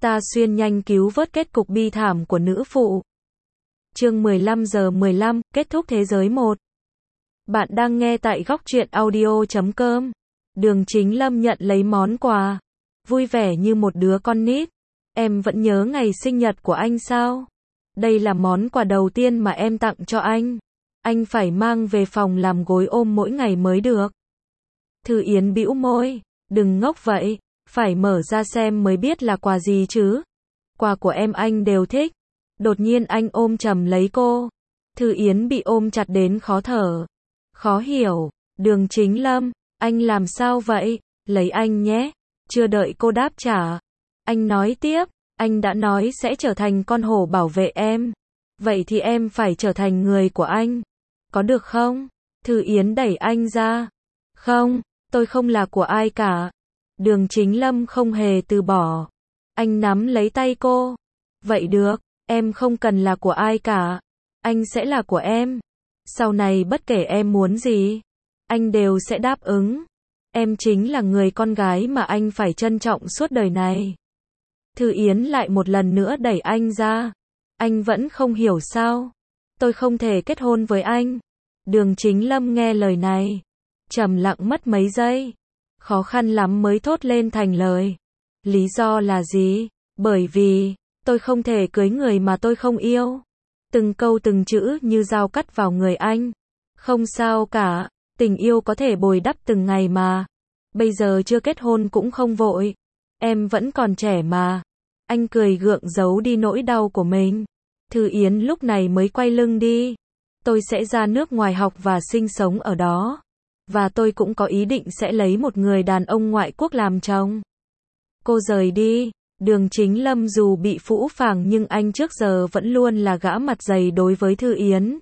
Ta xuyên nhanh cứu vớt kết cục bi thảm của nữ phụ. Chương 15 giờ 15, kết thúc thế giới 1. Bạn đang nghe tại góc truyện audio.com. Đường Chính Lâm nhận lấy món quà, vui vẻ như một đứa con nít. Em vẫn nhớ ngày sinh nhật của anh sao? Đây là món quà đầu tiên mà em tặng cho anh. Anh phải mang về phòng làm gối ôm mỗi ngày mới được. Thư Yến bĩu môi, đừng ngốc vậy, phải mở ra xem mới biết là quà gì chứ. Quà của em anh đều thích. Đột nhiên anh ôm chầm lấy cô. Thư Yến bị ôm chặt đến khó thở. Khó hiểu, Đường Chính Lâm, anh làm sao vậy? Lấy anh nhé. Chưa đợi cô đáp trả, anh nói tiếp, anh đã nói sẽ trở thành con hổ bảo vệ em. Vậy thì em phải trở thành người của anh. Có được không? Thư Yến đẩy anh ra. Không, tôi không là của ai cả. Đường Chính Lâm không hề từ bỏ. Anh nắm lấy tay cô. Vậy được, em không cần là của ai cả. Anh sẽ là của em. Sau này bất kể em muốn gì, anh đều sẽ đáp ứng. Em chính là người con gái mà anh phải trân trọng suốt đời này. Thư Yến lại một lần nữa đẩy anh ra. Anh vẫn không hiểu sao? Tôi không thể kết hôn với anh. Đường Chính Lâm nghe lời này, trầm lặng mất mấy giây. Khó khăn lắm mới thốt lên thành lời. Lý do là gì? Bởi vì, tôi không thể cưới người mà tôi không yêu. Từng câu từng chữ như dao cắt vào người anh. Không sao cả, tình yêu có thể bồi đắp từng ngày mà. Bây giờ chưa kết hôn cũng không vội. Em vẫn còn trẻ mà. Anh cười gượng giấu đi nỗi đau của mình. Thư Yến lúc này mới quay lưng đi. Tôi sẽ ra nước ngoài học và sinh sống ở đó. Và tôi cũng có ý định sẽ lấy một người đàn ông ngoại quốc làm chồng. Cô rời đi. Đường Chính Lâm dù bị phũ phàng nhưng anh trước giờ vẫn luôn là gã mặt dày đối với Thư Yến.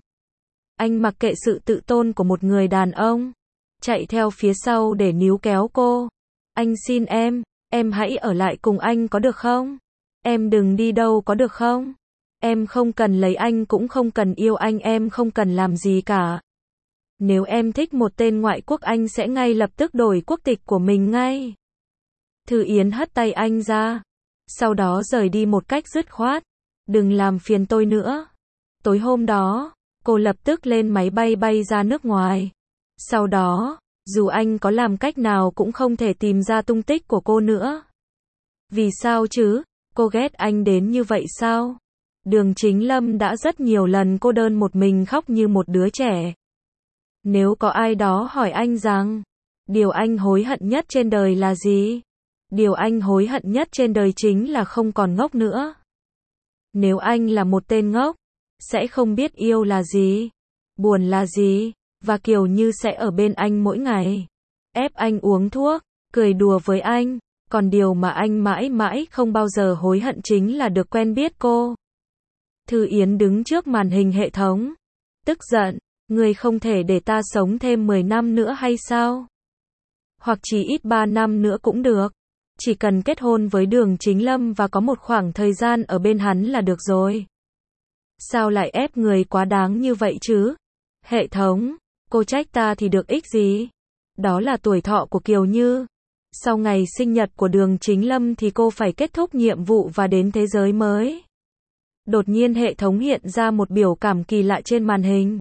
Anh mặc kệ sự tự tôn của một người đàn ông, chạy theo phía sau để níu kéo cô. Anh xin em hãy ở lại cùng anh có được không? Em đừng đi đâu có được không? Em không cần lấy anh cũng không cần yêu anh, em không cần làm gì cả. Nếu em thích một tên ngoại quốc anh sẽ ngay lập tức đổi quốc tịch của mình ngay. Thư Yến hất tay anh ra, sau đó rời đi một cách dứt khoát. Đừng làm phiền tôi nữa. Tối hôm đó, cô lập tức lên máy bay bay ra nước ngoài. Sau đó, dù anh có làm cách nào cũng không thể tìm ra tung tích của cô nữa. Vì sao chứ? Cô ghét anh đến như vậy sao? Đường Chính Lâm đã rất nhiều lần cô đơn một mình khóc như một đứa trẻ. Nếu có ai đó hỏi anh rằng, điều anh hối hận nhất trên đời là gì? Điều anh hối hận nhất trên đời chính là không còn ngốc nữa. Nếu anh là một tên ngốc, sẽ không biết yêu là gì, buồn là gì, và kiểu như sẽ ở bên anh mỗi ngày, ép anh uống thuốc, cười đùa với anh. Còn điều mà anh mãi mãi không bao giờ hối hận chính là được quen biết cô. Thư Yến đứng trước màn hình hệ thống, tức giận, người không thể để ta sống thêm 10 năm nữa hay sao? Hoặc chỉ ít 3 năm nữa cũng được. Chỉ cần kết hôn với Đường Chính Lâm và có một khoảng thời gian ở bên hắn là được rồi. Sao lại ép người quá đáng như vậy chứ? Hệ thống, cô trách ta thì được ích gì? Đó là tuổi thọ của Kiều Như. Sau ngày sinh nhật của Đường Chính Lâm thì cô phải kết thúc nhiệm vụ và đến thế giới mới. Đột nhiên hệ thống hiện ra một biểu cảm kỳ lạ trên màn hình.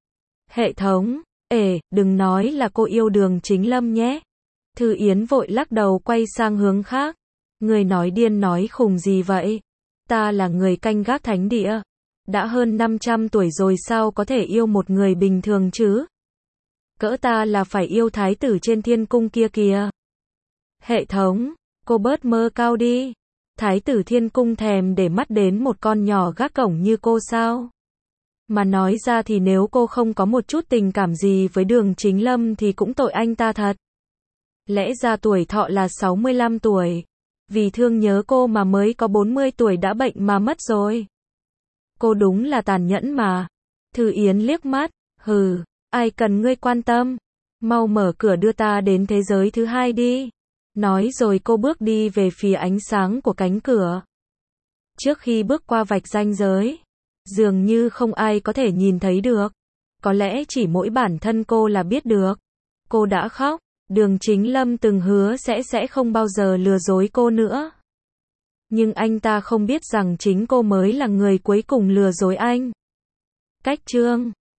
Hệ thống, đừng nói là cô yêu Đường Chính Lâm nhé. Thư Yến vội lắc đầu quay sang hướng khác. Người nói điên nói khùng gì vậy? Ta là người canh gác thánh địa. Đã hơn 500 tuổi rồi sao có thể yêu một người bình thường chứ? Cỡ ta là phải yêu thái tử trên thiên cung kia kìa. Hệ thống, cô bớt mơ cao đi. Thái tử thiên cung thèm để mắt đến một con nhỏ gác cổng như cô sao? Mà nói ra thì nếu cô không có một chút tình cảm gì với Đường Chính Lâm thì cũng tội anh ta thật. Lẽ ra tuổi thọ là 65 tuổi. Vì thương nhớ cô mà mới có 40 tuổi đã bệnh mà mất rồi. Cô đúng là tàn nhẫn mà. Thư Yến liếc mắt, hừ, ai cần ngươi quan tâm. Mau mở cửa đưa ta đến thế giới thứ hai đi. Nói rồi cô bước đi về phía ánh sáng của cánh cửa. Trước khi bước qua vạch ranh giới, dường như không ai có thể nhìn thấy được. Có lẽ chỉ mỗi bản thân cô là biết được. Cô đã khóc. Đường Chính Lâm từng hứa sẽ không bao giờ lừa dối cô nữa. Nhưng anh ta không biết rằng chính cô mới là người cuối cùng lừa dối anh. Cách chương